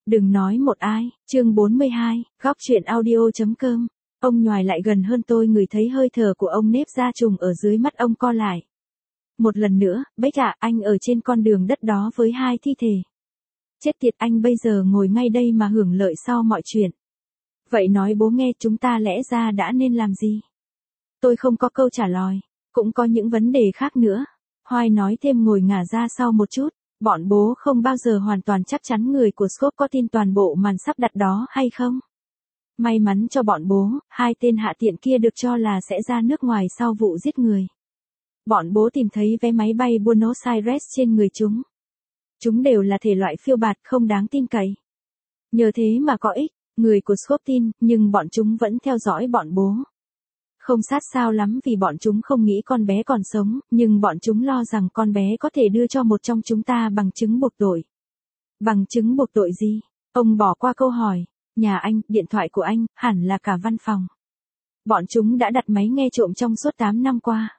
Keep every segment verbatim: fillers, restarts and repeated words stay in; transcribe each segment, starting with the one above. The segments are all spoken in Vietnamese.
Đừng nói một ai, chương bốn mươi hai, góc chuyện audio.com. Ông nhoài lại gần hơn tôi ngửi thấy hơi thở của ông nếp da trùng ở dưới mắt ông co lại. Một lần nữa, Bách ạ, anh ở trên con đường đất đó với hai thi thể. Chết tiệt, anh bây giờ ngồi ngay đây mà hưởng lợi sau mọi chuyện. Vậy nói bố nghe, chúng ta lẽ ra đã nên làm gì? Tôi không có câu trả lời, cũng có những vấn đề khác nữa. Hoài nói thêm ngồi ngả ra sau một chút. Bọn bố không bao giờ hoàn toàn chắc chắn người của Scope có tin toàn bộ màn sắp đặt đó hay không. May mắn cho bọn bố, hai tên hạ tiện kia được cho là sẽ ra nước ngoài sau vụ giết người. Bọn bố tìm thấy vé máy bay Buenos Aires trên người chúng. Chúng đều là thể loại phiêu bạt không đáng tin cậy. Nhờ thế mà có ích, người của Scope tin, nhưng bọn chúng vẫn theo dõi bọn bố. Không sát sao lắm vì bọn chúng không nghĩ con bé còn sống, nhưng bọn chúng lo rằng con bé có thể đưa cho một trong chúng ta bằng chứng buộc tội. Bằng chứng buộc tội gì? Ông bỏ qua câu hỏi. Nhà anh, điện thoại của anh, hẳn là cả văn phòng. Bọn chúng đã đặt máy nghe trộm trong suốt tám năm qua.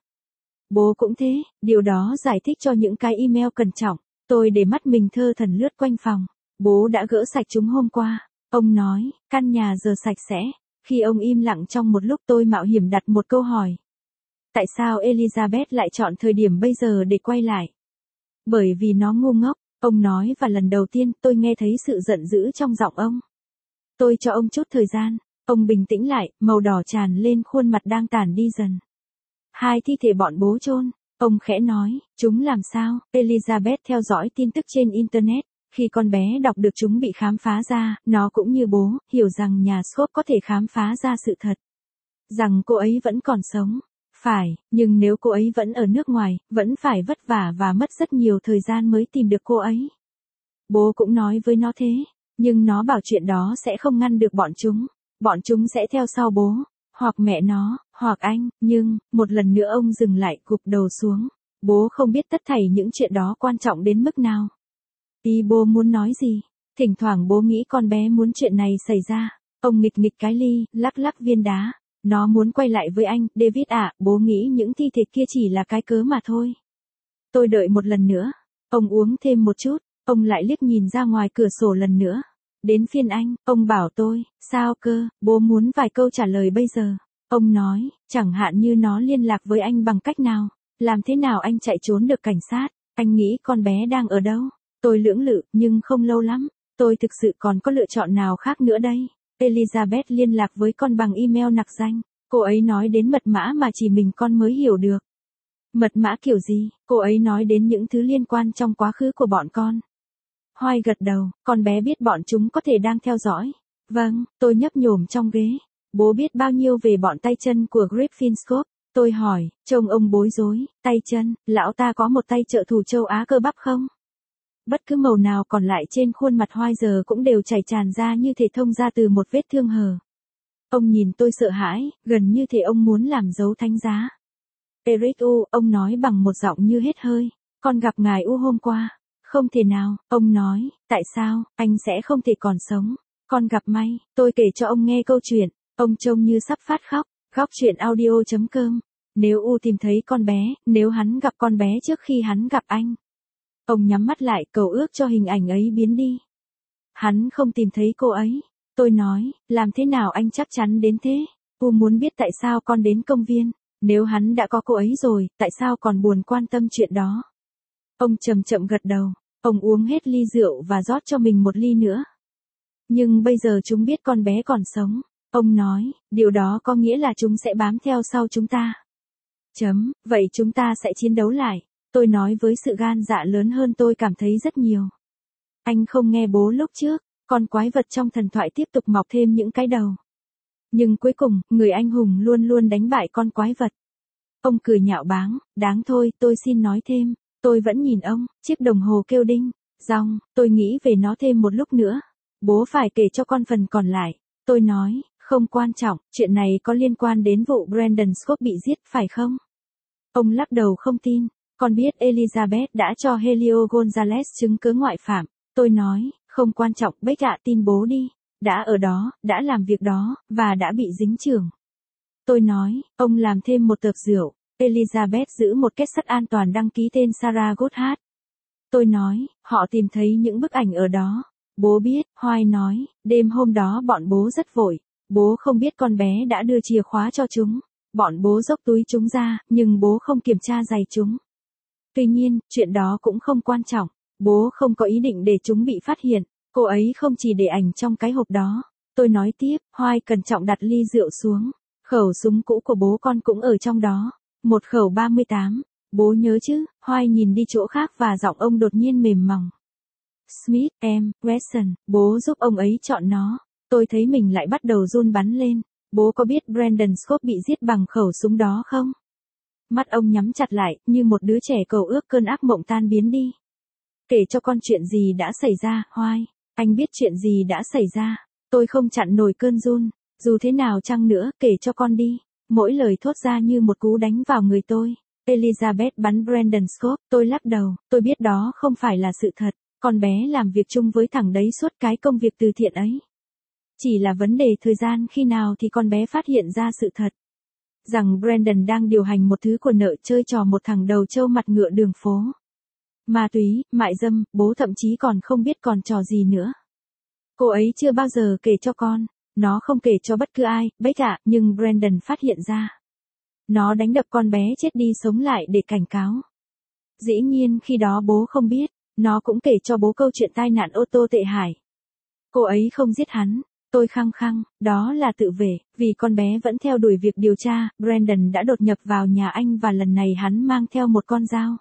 Bố cũng thế, điều đó giải thích cho những cái email cẩn trọng. Tôi để mắt mình thơ thẩn lướt quanh phòng. Bố đã gỡ sạch chúng hôm qua. Ông nói, căn nhà giờ sạch sẽ. Khi ông im lặng trong một lúc tôi mạo hiểm đặt một câu hỏi. Tại sao Elizabeth lại chọn thời điểm bây giờ để quay lại? Bởi vì nó ngu ngốc, ông nói, và lần đầu tiên tôi nghe thấy sự giận dữ trong giọng ông. Tôi cho ông chút thời gian, ông bình tĩnh lại, màu đỏ tràn lên khuôn mặt đang tàn đi dần. Hai thi thể bọn bố chôn, ông khẽ nói, chúng làm sao? Elizabeth theo dõi tin tức trên Internet. Khi con bé đọc được chúng bị khám phá ra, nó cũng như bố, hiểu rằng nhà Scope có thể khám phá ra sự thật. Rằng cô ấy vẫn còn sống. Phải, nhưng nếu cô ấy vẫn ở nước ngoài, vẫn phải vất vả và mất rất nhiều thời gian mới tìm được cô ấy. Bố cũng nói với nó thế, nhưng nó bảo chuyện đó sẽ không ngăn được bọn chúng. Bọn chúng sẽ theo sau bố, hoặc mẹ nó, hoặc anh, nhưng, một lần nữa ông dừng lại, gục đầu xuống. Bố không biết tất thảy những chuyện đó quan trọng đến mức nào. Ý bố muốn nói gì? Thỉnh thoảng bố nghĩ con bé muốn chuyện này xảy ra. Ông nghịch nghịch cái ly, lắc lắc viên đá. Nó muốn quay lại với anh, David ạ, bố nghĩ những thi thể kia chỉ là cái cớ mà thôi. Tôi đợi một lần nữa. Ông uống thêm một chút, ông lại liếc nhìn ra ngoài cửa sổ lần nữa. Đến phiên anh, ông bảo tôi, sao cơ, bố muốn vài câu trả lời bây giờ. Ông nói, chẳng hạn như nó liên lạc với anh bằng cách nào, làm thế nào anh chạy trốn được cảnh sát, anh nghĩ con bé đang ở đâu. Tôi lưỡng lự, nhưng không lâu lắm, tôi thực sự còn có lựa chọn nào khác nữa đây. Elizabeth liên lạc với con bằng email nặc danh, cô ấy nói đến mật mã mà chỉ mình con mới hiểu được. Mật mã kiểu gì? Cô ấy nói đến những thứ liên quan trong quá khứ của bọn con. Hoài gật đầu, con bé biết bọn chúng có thể đang theo dõi. Vâng, tôi nhấp nhổm trong ghế. Bố biết bao nhiêu về bọn tay chân của Griffin Scope? Tôi hỏi, trông ông bối rối, tay chân, lão ta có một tay trợ thủ châu Á cơ bắp không? Bất cứ màu nào còn lại trên khuôn mặt Hoài giờ cũng đều chảy tràn ra như thể thông ra từ một vết thương hở. Ông nhìn tôi sợ hãi, gần như thể ông muốn làm dấu thánh giá. Eric U, ông nói bằng một giọng như hết hơi. Con gặp ngài U hôm qua. Không thể nào, ông nói, tại sao, anh sẽ không thể còn sống. Con gặp may, tôi kể cho ông nghe câu chuyện. Ông trông như sắp phát khóc. Góc chuyện audio.com. Nếu U tìm thấy con bé, nếu hắn gặp con bé trước khi hắn gặp anh. Ông nhắm mắt lại, cầu ước cho hình ảnh ấy biến đi. Hắn không tìm thấy cô ấy. Tôi nói, làm thế nào anh chắc chắn đến thế? U muốn biết tại sao con đến công viên. Nếu hắn đã có cô ấy rồi, tại sao còn buồn quan tâm chuyện đó? Ông chậm chậm gật đầu. Ông uống hết ly rượu và rót cho mình một ly nữa. Nhưng bây giờ chúng biết con bé còn sống. Ông nói, điều đó có nghĩa là chúng sẽ bám theo sau chúng ta. Chấm, vậy chúng ta sẽ chiến đấu lại. Tôi nói với sự gan dạ lớn hơn tôi cảm thấy rất nhiều. Anh không nghe bố lúc trước, con quái vật trong thần thoại tiếp tục mọc thêm những cái đầu. Nhưng cuối cùng, người anh hùng luôn luôn đánh bại con quái vật. Ông cười nhạo báng, đáng thôi, tôi xin nói thêm. Tôi vẫn nhìn ông, chiếc đồng hồ kêu đinh, dong, tôi nghĩ về nó thêm một lúc nữa. Bố phải kể cho con phần còn lại. Tôi nói, không quan trọng, chuyện này có liên quan đến vụ Brandon Scope bị giết, phải không? Ông lắc đầu không tin. Con biết Elizabeth đã cho Helio Gonzalez chứng cứ ngoại phạm. Tôi nói, không quan trọng, Bách ạ, tin bố đi. Đã ở đó, đã làm việc đó, và đã bị dính chưởng. Tôi nói, ông làm thêm một tợp rượu. Elizabeth giữ một kết sắt an toàn đăng ký tên Sarah Goodhart. Tôi nói, họ tìm thấy những bức ảnh ở đó. Bố biết, Hoài nói, đêm hôm đó bọn bố rất vội. Bố không biết con bé đã đưa chìa khóa cho chúng. Bọn bố dốc túi chúng ra, nhưng bố không kiểm tra giày chúng. Tuy nhiên, chuyện đó cũng không quan trọng. Bố không có ý định để chúng bị phát hiện. Cô ấy không chỉ để ảnh trong cái hộp đó. Tôi nói tiếp, Hoài cẩn trọng đặt ly rượu xuống. Khẩu súng cũ của bố con cũng ở trong đó. Một khẩu ba mươi tám. Bố nhớ chứ? Hoài nhìn đi chỗ khác và giọng ông đột nhiên mềm mỏng. Smith, em, Wesson, bố giúp ông ấy chọn nó. Tôi thấy mình lại bắt đầu run bắn lên. Bố có biết Brandon Scott bị giết bằng khẩu súng đó không? Mắt ông nhắm chặt lại, như một đứa trẻ cầu ước cơn ác mộng tan biến đi. Kể cho con chuyện gì đã xảy ra, Hoài. Anh biết chuyện gì đã xảy ra. Tôi không chặn nổi cơn run. Dù thế nào chăng nữa, kể cho con đi. Mỗi lời thốt ra như một cú đánh vào người tôi. Elizabeth bắn Brandon Scott. Tôi lắc đầu. Tôi biết đó không phải là sự thật. Con bé làm việc chung với thằng đấy suốt cái công việc từ thiện ấy. Chỉ là vấn đề thời gian khi nào thì con bé phát hiện ra sự thật. Rằng Brandon đang điều hành một thứ của nợ chơi trò một thằng đầu trâu mặt ngựa đường phố. Ma túy, mại dâm, bố thậm chí còn không biết còn trò gì nữa. Cô ấy chưa bao giờ kể cho con. Nó không kể cho bất cứ ai, bếch ạ, nhưng Brandon phát hiện ra. Nó đánh đập con bé chết đi sống lại để cảnh cáo. Dĩ nhiên khi đó bố không biết. Nó cũng kể cho bố câu chuyện tai nạn ô tô tệ hại. Cô ấy không giết hắn. Tôi khăng khăng, đó là tự vệ, vì con bé vẫn theo đuổi việc điều tra, Brandon đã đột nhập vào nhà anh và lần này hắn mang theo một con dao.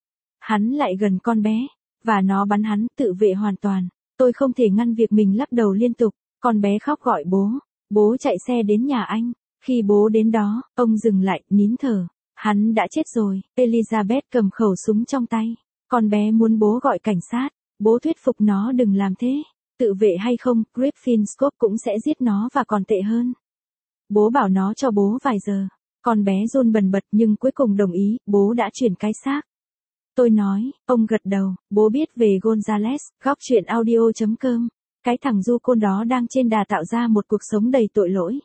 Hắn lại gần con bé, và nó bắn hắn, tự vệ hoàn toàn. Tôi không thể ngăn việc mình lắc đầu liên tục, con bé khóc gọi bố. Bố chạy xe đến nhà anh. Khi bố đến đó, ông dừng lại, nín thở. Hắn đã chết rồi. Elizabeth cầm khẩu súng trong tay. Con bé muốn bố gọi cảnh sát. Bố thuyết phục nó đừng làm thế. Tự vệ hay không, Griffin Scott cũng sẽ giết nó và còn tệ hơn. Bố bảo nó cho bố vài giờ. Con bé run bần bật nhưng cuối cùng đồng ý, bố đã chuyển cái xác. Tôi nói, ông gật đầu, bố biết về Gonzales, góc truyện audio chấm com. Cái thằng du côn đó đang trên đà tạo ra một cuộc sống đầy tội lỗi.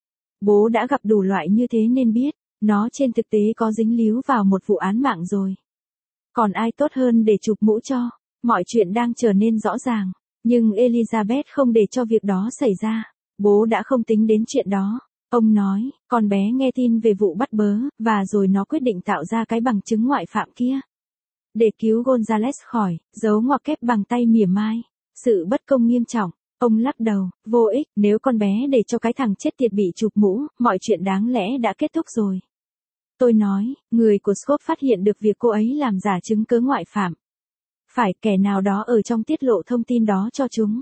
Bố đã gặp đủ loại như thế nên biết, nó trên thực tế có dính líu vào một vụ án mạng rồi. Còn ai tốt hơn để chụp mũ cho, mọi chuyện đang trở nên rõ ràng. Nhưng Elizabeth không để cho việc đó xảy ra. Bố đã không tính đến chuyện đó. Ông nói, con bé nghe tin về vụ bắt bớ, và rồi nó quyết định tạo ra cái bằng chứng ngoại phạm kia. Để cứu Gonzales khỏi, giấu ngoặc kép bằng tay mỉa mai. Sự bất công nghiêm trọng. Ông lắc đầu, vô ích, nếu con bé để cho cái thằng chết tiệt bị chụp mũ, mọi chuyện đáng lẽ đã kết thúc rồi. Tôi nói, người của Scott phát hiện được việc cô ấy làm giả chứng cứ ngoại phạm. Phải kẻ nào đó ở trong tiết lộ thông tin đó cho chúng.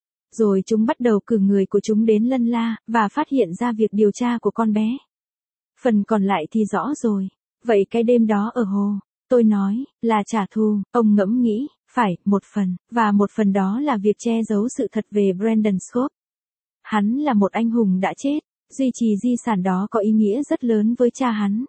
Rồi chúng bắt đầu cử người của chúng đến lân la, và phát hiện ra việc điều tra của con bé. Phần còn lại thì rõ rồi. Vậy cái đêm đó ở hồ, tôi nói, là trả thù, ông ngẫm nghĩ, phải, một phần, và một phần đó là việc che giấu sự thật về Brandon Scott. Hắn là một anh hùng đã chết, duy trì di sản đó có ý nghĩa rất lớn với cha hắn.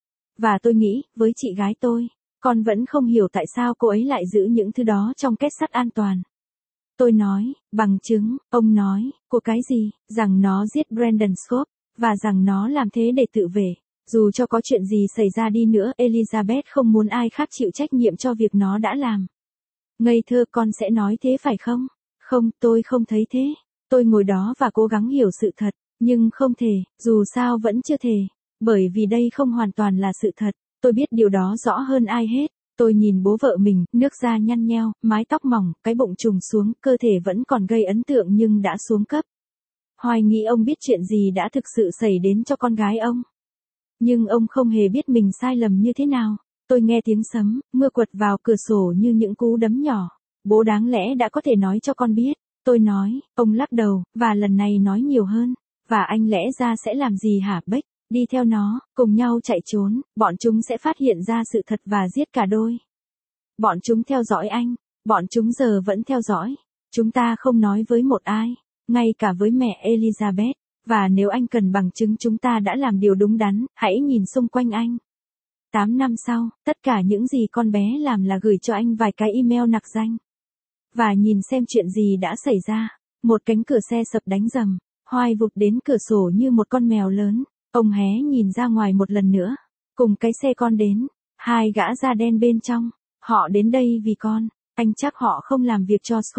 Và tôi nghĩ, với chị gái tôi, con vẫn không hiểu tại sao cô ấy lại giữ những thứ đó trong két sắt an toàn. Tôi nói, bằng chứng, ông nói, của cái gì, rằng nó giết Brandon Scott, và rằng nó làm thế để tự vệ. Dù cho có chuyện gì xảy ra đi nữa, Elizabeth không muốn ai khác chịu trách nhiệm cho việc nó đã làm. Ngây thơ, con sẽ nói thế phải không? Không, tôi không thấy thế. Tôi ngồi đó và cố gắng hiểu sự thật, nhưng không thể, dù sao vẫn chưa thể. Bởi vì đây không hoàn toàn là sự thật. Tôi biết điều đó rõ hơn ai hết. Tôi nhìn bố vợ mình, nước da nhăn nheo, mái tóc mỏng, cái bụng trùng xuống, cơ thể vẫn còn gây ấn tượng nhưng đã xuống cấp. Hoài nghĩ ông biết chuyện gì đã thực sự xảy đến cho con gái ông. Nhưng ông không hề biết mình sai lầm như thế nào. Tôi nghe tiếng sấm, mưa quật vào cửa sổ như những cú đấm nhỏ. Bố đáng lẽ đã có thể nói cho con biết. Tôi nói, ông lắc đầu, và lần này nói nhiều hơn. Và anh lẽ ra sẽ làm gì hả Beck? Đi theo nó, cùng nhau chạy trốn, bọn chúng sẽ phát hiện ra sự thật và giết cả đôi. Bọn chúng theo dõi anh, bọn chúng giờ vẫn theo dõi. Chúng ta không nói với một ai, ngay cả với mẹ Elizabeth. Và nếu anh cần bằng chứng chúng ta đã làm điều đúng đắn, hãy nhìn xung quanh anh. Tám năm sau, tất cả những gì con bé làm là gửi cho anh vài cái email nặc danh. Và nhìn xem chuyện gì đã xảy ra. Một cánh cửa xe sập đánh rầm, Hoài vụt đến cửa sổ như một con mèo lớn. Ông hé nhìn ra ngoài một lần nữa. Cùng cái xe con đến. Hai gã da đen bên trong. Họ đến đây vì con. Anh chắc họ không làm việc cho Scott.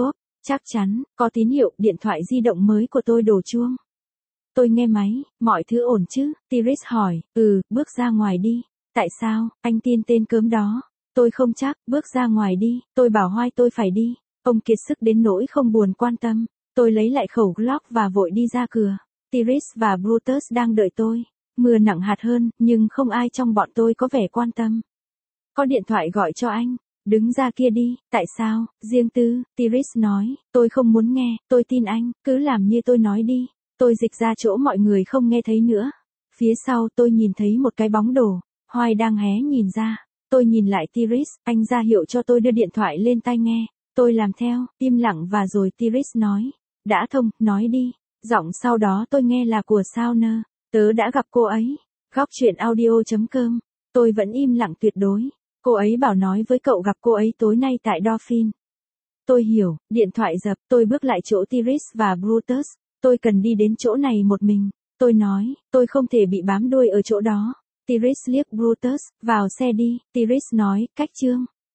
Chắc chắn, có tín hiệu, điện thoại di động mới của tôi đổ chuông. Tôi nghe máy, mọi thứ ổn chứ? Tiris hỏi, ừ, bước ra ngoài đi. Tại sao, anh tin tên cớm đó? Tôi không chắc, bước ra ngoài đi, tôi bảo Hoài tôi phải đi. Ông kiệt sức đến nỗi không buồn quan tâm. Tôi lấy lại khẩu Glock và vội đi ra cửa. Tiris và Brutus đang đợi tôi. Mưa nặng hạt hơn, nhưng không ai trong bọn tôi có vẻ quan tâm. Có điện thoại gọi cho anh. Đứng ra kia đi, tại sao, riêng tư, Tiris nói, tôi không muốn nghe, tôi tin anh, cứ làm như tôi nói đi. Tôi dịch ra chỗ mọi người không nghe thấy nữa. Phía sau tôi nhìn thấy một cái bóng đổ, Hoài đang hé nhìn ra. Tôi nhìn lại Tiris, anh ra hiệu cho tôi đưa điện thoại lên tai nghe. Tôi làm theo, im lặng và rồi Tiris nói. Đã thông, nói đi. Giọng sau đó tôi nghe là của Sauner. Tớ đã gặp cô ấy. Góc chuyện audio chấm com. Tôi vẫn im lặng tuyệt đối. Cô ấy bảo nói với cậu gặp cô ấy tối nay tại Dolphin. Tôi hiểu, điện thoại dập, tôi bước lại chỗ Tiris và Brutus. Tôi cần đi đến chỗ này một mình. Tôi nói, tôi không thể bị bám đuôi ở chỗ đó. Tiris liếc Brutus, vào xe đi. Tiris nói, cách chương.